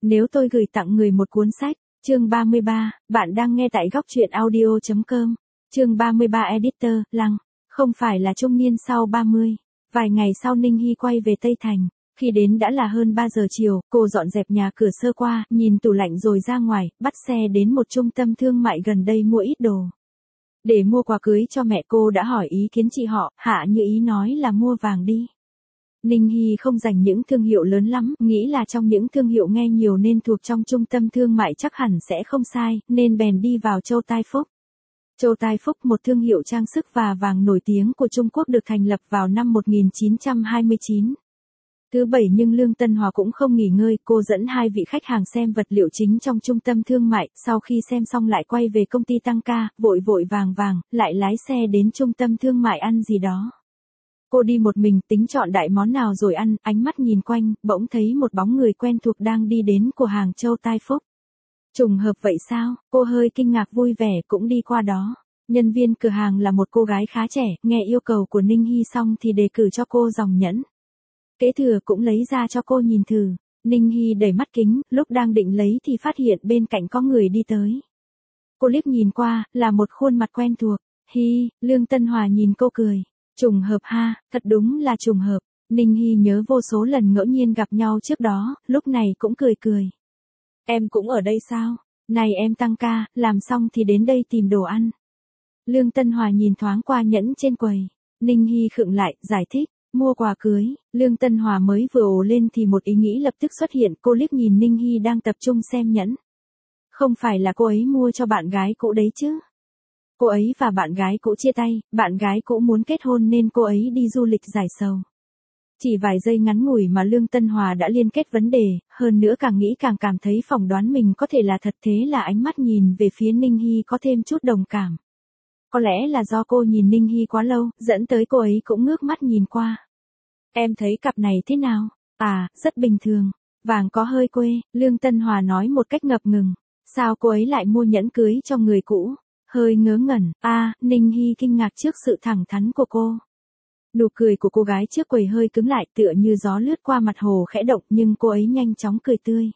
Nếu tôi gửi tặng người một cuốn sách, chương 33, bạn đang nghe tại góc truyện audio.com, chương 33 editor, Lăng, không phải là trung niên sau 30. Vài ngày sau Ninh Hy quay về Tây Thành, khi đến đã là hơn 3 giờ chiều, cô dọn dẹp nhà cửa sơ qua, nhìn tủ lạnh rồi ra ngoài, bắt xe đến một trung tâm thương mại gần đây mua ít đồ. Để mua quà cưới cho mẹ cô đã hỏi ý kiến chị họ, Hạ Như Ý nói là mua vàng đi. Ninh Hy không dành những thương hiệu lớn lắm, nghĩ là trong những thương hiệu nghe nhiều nên thuộc trong trung tâm thương mại chắc hẳn sẽ không sai, nên bèn đi vào Châu Tai Phúc. Châu Tai Phúc, một thương hiệu trang sức và vàng nổi tiếng của Trung Quốc, được thành lập vào năm 1929. Thứ Bảy nhưng Lương Tân Hòa cũng không nghỉ ngơi, cô dẫn hai vị khách hàng xem vật liệu chính trong trung tâm thương mại, sau khi xem xong lại quay về công ty tăng ca, vội vội vàng vàng, lại lái xe đến trung tâm thương mại ăn gì đó. Cô đi một mình tính chọn đại món nào rồi ăn, ánh mắt nhìn quanh, bỗng thấy một bóng người quen thuộc đang đi đến cửa hàng Châu Tai Phúc. Trùng hợp vậy sao, cô hơi kinh ngạc vui vẻ cũng đi qua đó. Nhân viên cửa hàng là một cô gái khá trẻ, nghe yêu cầu của Ninh Hy xong thì đề cử cho cô dòng nhẫn. Kế thừa cũng lấy ra cho cô nhìn thử. Ninh Hy đẩy mắt kính, lúc đang định lấy thì phát hiện bên cạnh có người đi tới. Cô liếc nhìn qua, là một khuôn mặt quen thuộc. Hi, Lương Tân Hòa nhìn cô cười. Trùng hợp ha, thật đúng là trùng hợp. Ninh Hy nhớ vô số lần ngẫu nhiên gặp nhau trước đó, lúc này cũng cười cười. Em cũng ở đây sao? Này em tăng ca, làm xong thì đến đây tìm đồ ăn. Lương Tân Hòa nhìn thoáng qua nhẫn trên quầy. Ninh Hy khựng lại, giải thích. Mua quà cưới. Lương Tân Hòa mới vừa ồ lên thì một ý nghĩ lập tức xuất hiện, cô liếc nhìn Ninh Hy đang tập trung xem nhẫn. Không phải là cô ấy mua cho bạn gái cũ đấy chứ? Cô ấy và bạn gái cũ chia tay, bạn gái cũ muốn kết hôn nên cô ấy đi du lịch giải sầu. Chỉ vài giây ngắn ngủi mà Lương Tân Hòa đã liên kết vấn đề, hơn nữa càng nghĩ càng cảm thấy phỏng đoán mình có thể là thật, thế là ánh mắt nhìn về phía Ninh Hy có thêm chút đồng cảm. Có lẽ là do cô nhìn Ninh Hy quá lâu, dẫn tới cô ấy cũng ngước mắt nhìn qua. Em thấy cặp này thế nào? À, rất bình thường. Vàng có hơi quê, Lương Tân Hòa nói một cách ngập ngừng. Sao cô ấy lại mua nhẫn cưới cho người cũ? Hơi ngớ ngẩn, Ninh Hy kinh ngạc trước sự thẳng thắn của cô. Nụ cười của cô gái trước quầy hơi cứng lại, tựa như gió lướt qua mặt hồ khẽ động, nhưng cô ấy nhanh chóng cười tươi.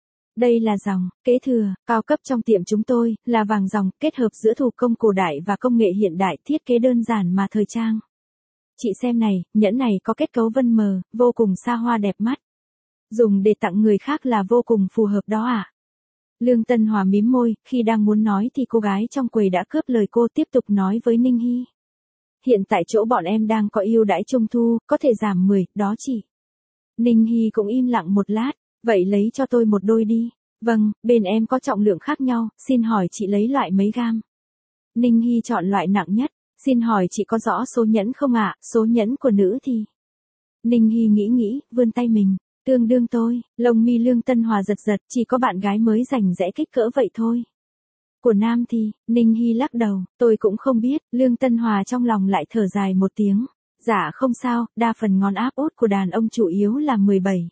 Đây là dòng kế thừa cao cấp trong tiệm chúng tôi, là vàng dòng kết hợp giữa thủ công cổ đại và công nghệ hiện đại, thiết kế đơn giản mà thời trang. Chị xem này, nhẫn này có kết cấu vân mờ, vô cùng xa hoa đẹp mắt. Dùng để tặng người khác là vô cùng phù hợp đó ạ. Lương Tân Hòa mím môi, khi đang muốn nói thì cô gái trong quầy đã cướp lời cô, tiếp tục nói với Ninh Hy. Hiện tại chỗ bọn em đang có ưu đãi trung thu, có thể giảm 10, đó chị. Ninh Hy cũng im lặng một lát, vậy lấy cho tôi một đôi đi. Vâng, bên em có trọng lượng khác nhau, xin hỏi chị lấy loại mấy gam? Ninh Hy chọn loại nặng nhất, xin hỏi chị có rõ số nhẫn không ạ, số nhẫn của nữ thì? Ninh Hy nghĩ, vươn tay mình. Tương đương tôi, lông mi Lương Tân Hòa giật giật, chỉ có bạn gái mới rảnh rẽ kích cỡ vậy thôi. Của nam thì, Ninh Hy lắc đầu, tôi cũng không biết, Lương Tân Hòa trong lòng lại thở dài một tiếng. Dạ không sao, đa phần ngón áp út của đàn ông chủ yếu là 17.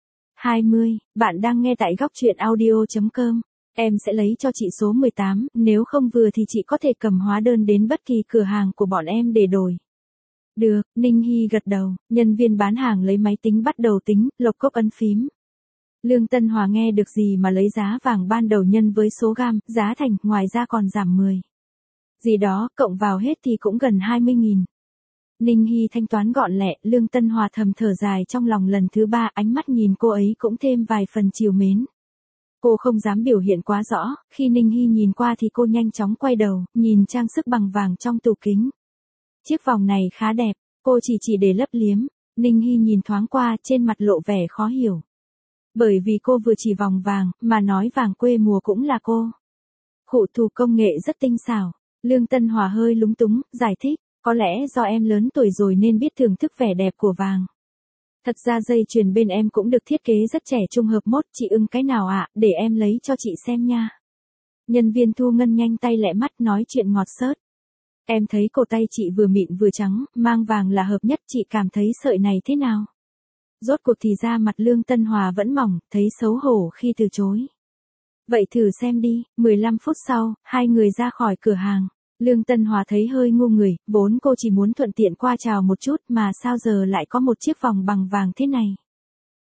20, bạn đang nghe tại góc truyện audio.com. Em sẽ lấy cho chị số 18, nếu không vừa thì chị có thể cầm hóa đơn đến bất kỳ cửa hàng của bọn em để đổi. Được, Ninh Hy gật đầu, nhân viên bán hàng lấy máy tính bắt đầu tính, lộc cốc ấn phím. Lương Tân Hòa nghe được gì mà lấy giá vàng ban đầu nhân với số gam, giá thành, ngoài ra còn giảm 10. Gì đó, cộng vào hết thì cũng gần 20.000. Ninh Hy thanh toán gọn lẹ, Lương Tân Hòa thầm thở dài trong lòng lần thứ 3, ánh mắt nhìn cô ấy cũng thêm vài phần trìu mến. Cô không dám biểu hiện quá rõ, khi Ninh Hy nhìn qua thì cô nhanh chóng quay đầu, nhìn trang sức bằng vàng trong tủ kính. Chiếc vòng này khá đẹp, cô chỉ để lấp liếm. Ninh Hy nhìn thoáng qua, trên mặt lộ vẻ khó hiểu. Bởi vì cô vừa chỉ vòng vàng, mà nói vàng quê mùa cũng là cô. Khụ thủ công nghệ rất tinh xảo. Lương Tân Hòa hơi lúng túng, giải thích, có lẽ do em lớn tuổi rồi nên biết thưởng thức vẻ đẹp của vàng. Thật ra dây chuyền bên em cũng được thiết kế rất trẻ trung hợp mốt, chị ưng cái nào ạ, để em lấy cho chị xem nha. Nhân viên thu ngân nhanh tay lẹ mắt nói chuyện ngọt xớt. Em thấy cổ tay chị vừa mịn vừa trắng, mang vàng là hợp nhất, chị cảm thấy sợi này thế nào? Rốt cuộc thì ra mặt Lương Tân Hòa vẫn mỏng, thấy xấu hổ khi từ chối. Vậy thử xem đi, 15 phút sau, hai người ra khỏi cửa hàng. Lương Tân Hòa thấy hơi ngu người, vốn cô chỉ muốn thuận tiện qua chào một chút mà sao giờ lại có một chiếc vòng bằng vàng thế này.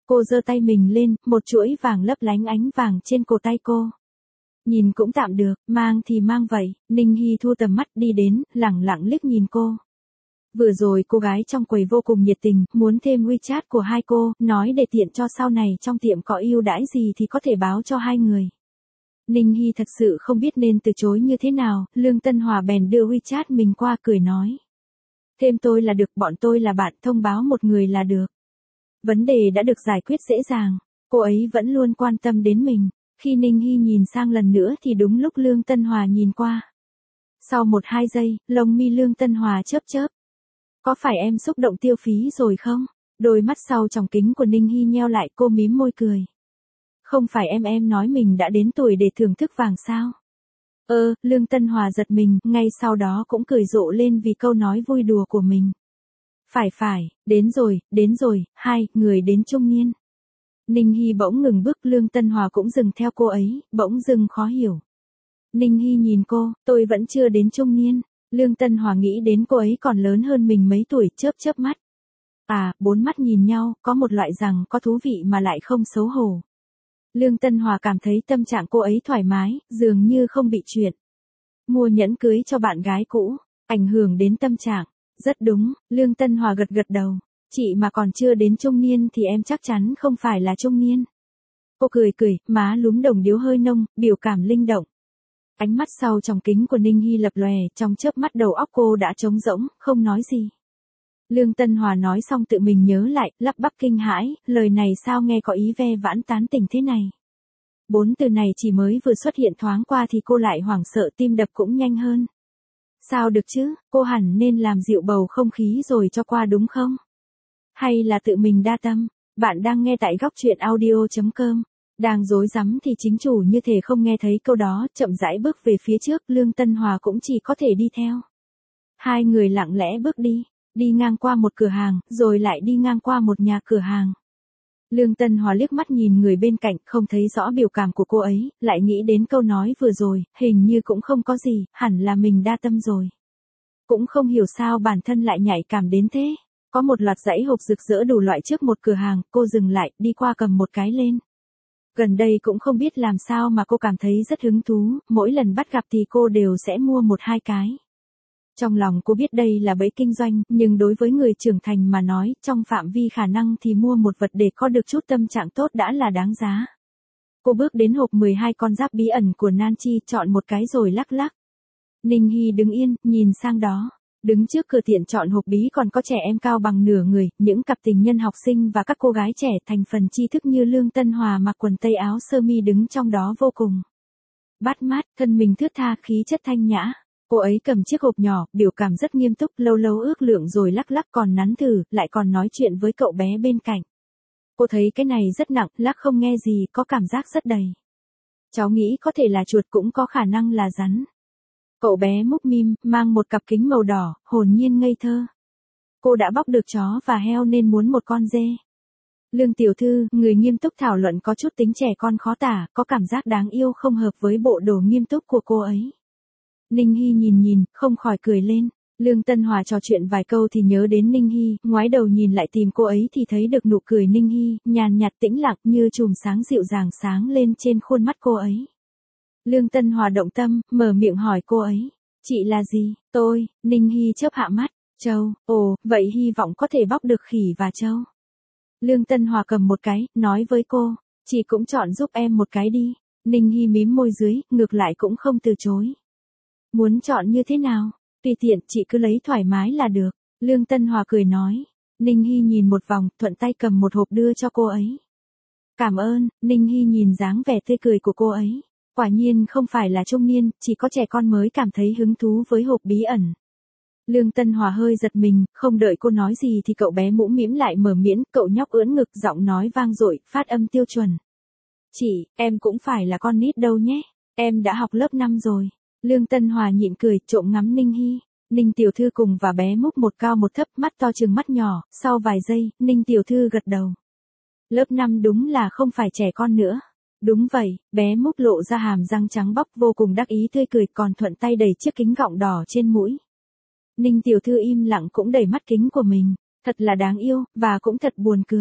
Cô giơ tay mình lên, một chuỗi vàng lấp lánh ánh vàng trên cổ tay cô. Nhìn cũng tạm được, mang thì mang vậy. Ninh Hy thu tầm mắt đi đến, lẳng lặng liếc nhìn cô. Vừa rồi cô gái trong quầy vô cùng nhiệt tình, muốn thêm WeChat của hai cô, nói để tiện cho sau này trong tiệm có ưu đãi gì thì có thể báo cho hai người. Ninh Hy thật sự không biết nên từ chối như thế nào, Lương Tân Hòa bèn đưa WeChat mình qua cười nói. Thêm tôi là được, bọn tôi là bạn, thông báo một người là được. Vấn đề đã được giải quyết dễ dàng, cô ấy vẫn luôn quan tâm đến mình. Khi Ninh Hy nhìn sang lần nữa thì đúng lúc Lương Tân Hòa nhìn qua. Sau 1-2 giây, lông mi Lương Tân Hòa chớp chớp. Có phải em xúc động tiêu phí rồi không? Đôi mắt sau tròng kính của Ninh Hy nheo lại, cô mím môi cười. Không phải em nói mình đã đến tuổi để thưởng thức vàng sao? Lương Tân Hòa giật mình, ngay sau đó cũng cười rộ lên vì câu nói vui đùa của mình. Phải, đến rồi, hai người đến trung niên. Ninh Hy bỗng ngừng bước, Lương Tân Hòa cũng dừng theo cô ấy, bỗng dưng khó hiểu. Ninh Hy nhìn cô, tôi vẫn chưa đến trung niên. Lương Tân Hòa nghĩ đến cô ấy còn lớn hơn mình mấy tuổi, chớp mắt. Bốn mắt nhìn nhau, có một loại rằng có thú vị mà lại không xấu hổ. Lương Tân Hòa cảm thấy tâm trạng cô ấy thoải mái, dường như không bị chuyện. Mua nhẫn cưới cho bạn gái cũ, ảnh hưởng đến tâm trạng. Rất đúng, Lương Tân Hòa gật đầu. Chị mà còn chưa đến trung niên thì em chắc chắn không phải là trung niên. Cô cười, má lúm đồng điếu hơi nông, biểu cảm linh động. Ánh mắt sau tròng kính của Ninh Hy lập lòe, trong chớp mắt đầu óc cô đã trống rỗng, không nói gì. Lương Tân Hòa nói xong tự mình nhớ lại, lắp bắp kinh hãi, lời này sao nghe có ý ve vãn tán tỉnh thế này. 4 từ này chỉ mới vừa xuất hiện thoáng qua thì cô lại hoảng sợ, tim đập cũng nhanh hơn. Sao được chứ, cô hẳn nên làm dịu bầu không khí rồi cho qua đúng không? Hay là tự mình đa tâm? Bạn đang nghe tại góc truyện audio.com. Đang rối rắm thì chính chủ như thể không nghe thấy câu đó, chậm rãi bước về phía trước, Lương Tân Hòa cũng chỉ có thể đi theo. Hai người lặng lẽ bước đi ngang qua một cửa hàng, rồi lại đi ngang qua một nhà cửa hàng. Lương Tân Hòa liếc mắt nhìn người bên cạnh, không thấy rõ biểu cảm của cô ấy, lại nghĩ đến câu nói vừa rồi, hình như cũng không có gì, hẳn là mình đa tâm rồi. Cũng không hiểu sao bản thân lại nhạy cảm đến thế. Có một loạt dãy hộp rực rỡ đủ loại trước một cửa hàng, cô dừng lại, đi qua cầm một cái lên. Gần đây cũng không biết làm sao mà cô cảm thấy rất hứng thú, mỗi lần bắt gặp thì cô đều sẽ mua 1-2 cái. Trong lòng cô biết đây là bẫy kinh doanh, nhưng đối với người trưởng thành mà nói, trong phạm vi khả năng thì mua một vật để có được chút tâm trạng tốt đã là đáng giá. Cô bước đến hộp 12 con giáp bí ẩn của Nanchi, chọn một cái rồi lắc lắc. Ninh Hy đứng yên, nhìn sang đó. Đứng trước cửa tiện chọn hộp bí còn có trẻ em cao bằng nửa người, những cặp tình nhân học sinh và các cô gái trẻ thành phần tri thức như Lương Tân Hòa mặc quần tây áo sơ mi đứng trong đó vô cùng bắt mắt, thân mình thướt tha, khí chất thanh nhã. Cô ấy cầm chiếc hộp nhỏ, biểu cảm rất nghiêm túc, lâu lâu ước lượng rồi lắc lắc còn nắn thử, lại còn nói chuyện với cậu bé bên cạnh. Cô thấy cái này rất nặng, lắc không nghe gì, có cảm giác rất đầy. Cháu nghĩ có thể là chuột, cũng có khả năng là rắn. Cậu bé múc mím, mang một cặp kính màu đỏ, hồn nhiên ngây thơ. Cô đã bóc được chó và heo nên muốn một con dê. Lương tiểu thư, người nghiêm túc thảo luận có chút tính trẻ con khó tả, có cảm giác đáng yêu không hợp với bộ đồ nghiêm túc của cô ấy. Ninh Hy nhìn, không khỏi cười lên. Lương Tân Hòa trò chuyện vài câu thì nhớ đến Ninh Hy, ngoái đầu nhìn lại tìm cô ấy thì thấy được nụ cười Ninh Hy, nhàn nhạt tĩnh lặng như chùm sáng dịu dàng sáng lên trên khuôn mắt cô ấy. Lương Tân Hòa động tâm, mở miệng hỏi cô ấy. Chị là gì? Tôi, Ninh Hy chớp hạ mắt. Trâu, vậy hy vọng có thể bóc được khỉ và trâu. Lương Tân Hòa cầm một cái, nói với cô. Chị cũng chọn giúp em một cái đi. Ninh Hy mím môi dưới, ngược lại cũng không từ chối. Muốn chọn như thế nào? Tùy tiện, chị cứ lấy thoải mái là được. Lương Tân Hòa cười nói. Ninh Hy nhìn một vòng, thuận tay cầm một hộp đưa cho cô ấy. Cảm ơn. Ninh Hy nhìn dáng vẻ tươi cười của cô ấy. Quả nhiên không phải là trung niên, chỉ có trẻ con mới cảm thấy hứng thú với hộp bí ẩn. Lương Tân Hòa hơi giật mình, không đợi cô nói gì thì cậu bé mũm mĩm lại mở miễn, cậu nhóc ưỡn ngực, giọng nói vang dội, phát âm tiêu chuẩn. Chị, em cũng phải là con nít đâu nhé, em đã học lớp 5 rồi. Lương Tân Hòa nhịn cười, trộm ngắm Ninh Hy. Ninh tiểu thư cùng và bé múc một cao một thấp, mắt to trừng mắt nhỏ, sau vài giây, Ninh tiểu thư gật đầu. Lớp 5 đúng là không phải trẻ con nữa. Đúng vậy, bé múc lộ ra hàm răng trắng bóc vô cùng đắc ý tươi cười, còn thuận tay đẩy chiếc kính gọng đỏ trên mũi. Ninh tiểu thư im lặng cũng đẩy mắt kính của mình, thật là đáng yêu, và cũng thật buồn cười.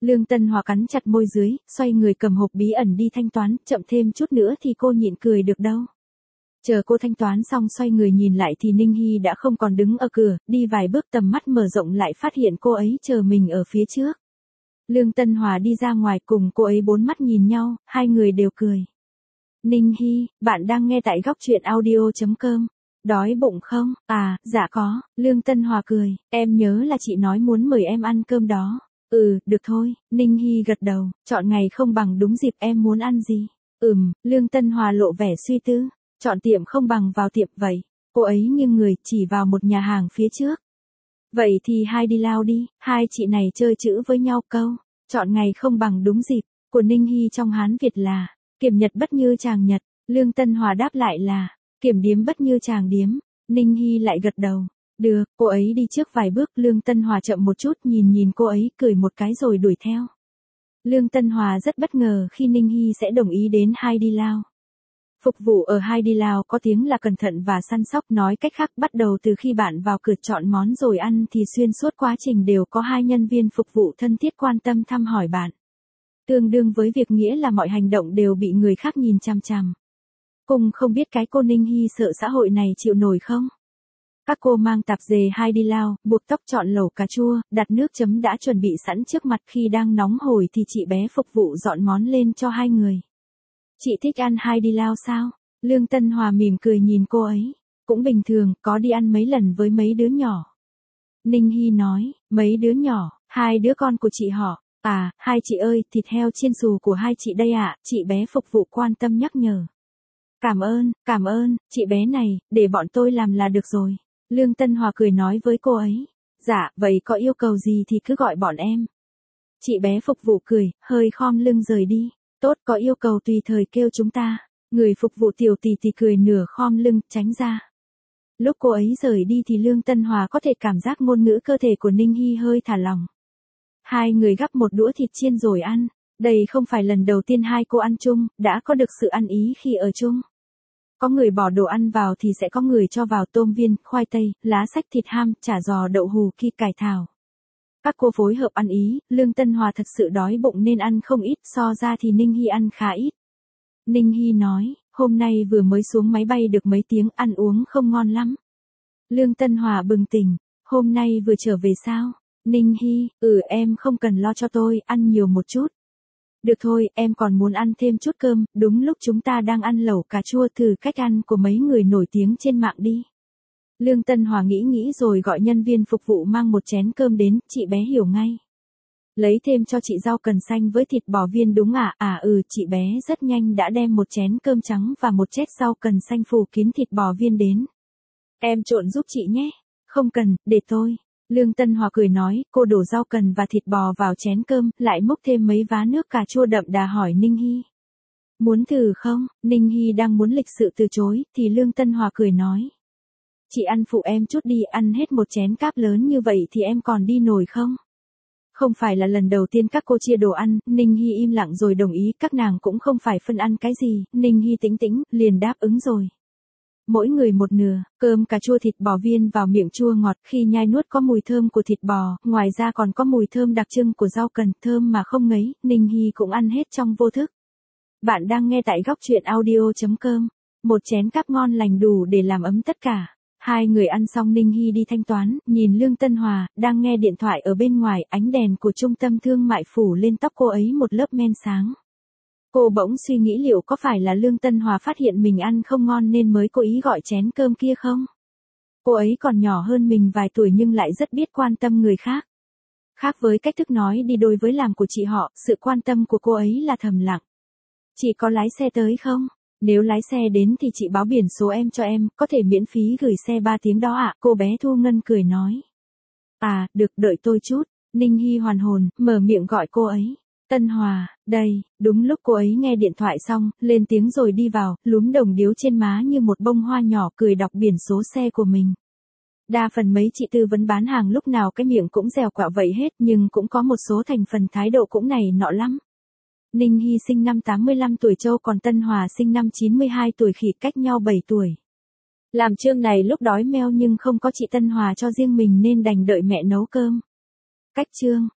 Lương Tân Hòa cắn chặt môi dưới, xoay người cầm hộp bí ẩn đi thanh toán, chậm thêm chút nữa thì cô nhịn cười được đâu. Chờ cô thanh toán xong xoay người nhìn lại thì Ninh Hy đã không còn đứng ở cửa, đi vài bước tầm mắt mở rộng lại phát hiện cô ấy chờ mình ở phía trước. Lương Tân Hòa đi ra ngoài cùng cô ấy bốn mắt nhìn nhau, hai người đều cười. Ninh Hy, bạn đang nghe tại góc truyện audio.com. Đói bụng không? À, dạ có. Lương Tân Hòa cười, em nhớ là chị nói muốn mời em ăn cơm đó. Ừ, được thôi. Ninh Hy gật đầu, chọn ngày không bằng đúng dịp, em muốn ăn gì? Lương Tân Hòa lộ vẻ suy tư. Chọn tiệm không bằng vào tiệm vậy. Cô ấy nghiêng người chỉ vào một nhà hàng phía trước. Vậy thì hai đi lao đi, hai chị này chơi chữ với nhau câu. Chọn ngày không bằng đúng dịp, của Ninh Hy trong Hán Việt là, kiểm nhật bất như chàng nhật. Lương Tân Hòa đáp lại là, kiểm điếm bất như chàng điếm. Ninh Hy lại gật đầu. Được, cô ấy đi trước vài bước, Lương Tân Hòa chậm một chút nhìn cô ấy, cười một cái rồi đuổi theo. Lương Tân Hòa rất bất ngờ khi Ninh Hy sẽ đồng ý đến hai đi lao. Phục vụ ở hai đi lao có tiếng là cẩn thận và săn sóc, nói cách khác bắt đầu từ khi bạn vào cửa chọn món rồi ăn thì xuyên suốt quá trình đều có hai nhân viên phục vụ thân thiết quan tâm thăm hỏi bạn. Tương đương với việc nghĩa là mọi hành động đều bị người khác nhìn chằm chằm. Cùng không biết cái cô Ninh Hy sợ xã hội này chịu nổi không? Các cô mang tạp dề hai đi lao, buộc tóc, chọn lẩu cà chua, đặt nước chấm đã chuẩn bị sẵn trước mặt, khi đang nóng hổi thì chị bé phục vụ dọn món lên cho hai người. Chị thích ăn hai đi lao sao? Lương Tân Hòa mỉm cười nhìn cô ấy. Cũng bình thường, có đi ăn mấy lần với mấy đứa nhỏ. Ninh Hy nói, mấy đứa nhỏ, hai đứa con của chị họ. À, hai chị ơi, thịt heo chiên xù của hai chị đây ạ, chị bé phục vụ quan tâm nhắc nhở. Cảm ơn, chị bé này, để bọn tôi làm là được rồi. Lương Tân Hòa cười nói với cô ấy. Dạ, vậy có yêu cầu gì thì cứ gọi bọn em. Chị bé phục vụ cười, hơi khom lưng rời đi. Tốt, có yêu cầu tùy thời kêu chúng ta. Người phục vụ tiểu tỷ tỷ cười nửa khom lưng, tránh ra. Lúc cô ấy rời đi thì Lương Tân Hòa có thể cảm giác ngôn ngữ cơ thể của Ninh Hy hơi thả lỏng. Hai người gắp một đũa thịt chiên rồi ăn. Đây không phải lần đầu tiên hai cô ăn chung, đã có được sự ăn ý khi ở chung. Có người bỏ đồ ăn vào thì sẽ có người cho vào tôm viên, khoai tây, lá xách, thịt ham, chả giò, đậu hù, ki cải thảo. Các cô phối hợp ăn ý, Lương Tân Hòa thật sự đói bụng nên ăn không ít, so ra thì Ninh Hy ăn khá ít. Ninh Hy nói, hôm nay vừa mới xuống máy bay được mấy tiếng, ăn uống không ngon lắm. Lương Tân Hòa bừng tỉnh, hôm nay vừa trở về sao? Ninh Hy, em không cần lo cho tôi, ăn nhiều một chút. Được thôi, em còn muốn ăn thêm chút cơm, đúng lúc chúng ta đang ăn lẩu cà chua, thử cách ăn của mấy người nổi tiếng trên mạng đi. Lương Tân Hòa nghĩ rồi gọi nhân viên phục vụ mang một chén cơm đến, chị bé hiểu ngay. Lấy thêm cho chị rau cần xanh với thịt bò viên đúng ạ? Chị bé rất nhanh đã đem một chén cơm trắng và một chét rau cần xanh phủ kín thịt bò viên đến. Em trộn giúp chị nhé. Không cần, để tôi. Lương Tân Hòa cười nói, cô đổ rau cần và thịt bò vào chén cơm, lại múc thêm mấy vá nước cà chua đậm đà hỏi Ninh Hy. Muốn thử không? Ninh Hy đang muốn lịch sự từ chối, thì Lương Tân Hòa cười nói. Chị ăn phụ em chút đi, ăn hết một chén cáp lớn như vậy thì em còn đi nổi không? Không phải là lần đầu tiên các cô chia đồ ăn, Ninh Hy im lặng rồi đồng ý, các nàng cũng không phải phân ăn cái gì, Ninh Hy tĩnh, liền đáp ứng rồi. Mỗi người một nửa, cơm cà chua thịt bò viên vào miệng chua ngọt, khi nhai nuốt có mùi thơm của thịt bò, ngoài ra còn có mùi thơm đặc trưng của rau cần, thơm mà không ngấy, Ninh Hy cũng ăn hết trong vô thức. Bạn đang nghe tại góc truyện audio.com. Một chén cáp ngon lành đủ để làm ấm tất cả. Hai người ăn xong Ninh Hy đi thanh toán, nhìn Lương Tân Hòa, đang nghe điện thoại ở bên ngoài, ánh đèn của trung tâm thương mại phủ lên tóc cô ấy một lớp men sáng. Cô bỗng suy nghĩ liệu có phải là Lương Tân Hòa phát hiện mình ăn không ngon nên mới cố ý gọi chén cơm kia không? Cô ấy còn nhỏ hơn mình vài tuổi nhưng lại rất biết quan tâm người khác. Khác với cách thức nói đi đôi với làm của chị họ, sự quan tâm của cô ấy là thầm lặng. Chị có lái xe tới không? Nếu lái xe đến thì chị báo biển số em cho em, có thể miễn phí gửi xe 3 tiếng đó ạ. Cô bé Thu Ngân cười nói. À, được, đợi tôi chút. Ninh Hy hoàn hồn, mở miệng gọi cô ấy. Tân Hòa, đây. Đúng lúc cô ấy nghe điện thoại xong, lên tiếng rồi đi vào, lúm đồng điếu trên má như một bông hoa nhỏ, cười đọc biển số xe của mình. Đa phần mấy chị tư vấn bán hàng lúc nào cái miệng cũng dẻo quẹo vậy hết, nhưng cũng có một số thành phần thái độ cũng này nọ lắm. Ninh Hy sinh năm 85 tuổi Châu, còn Tân Hòa sinh năm 92 tuổi, khỉ cách nhau 7 tuổi. Làm trương này lúc đói meo nhưng không có chị Tân Hòa cho riêng mình nên đành đợi mẹ nấu cơm. Cách trương,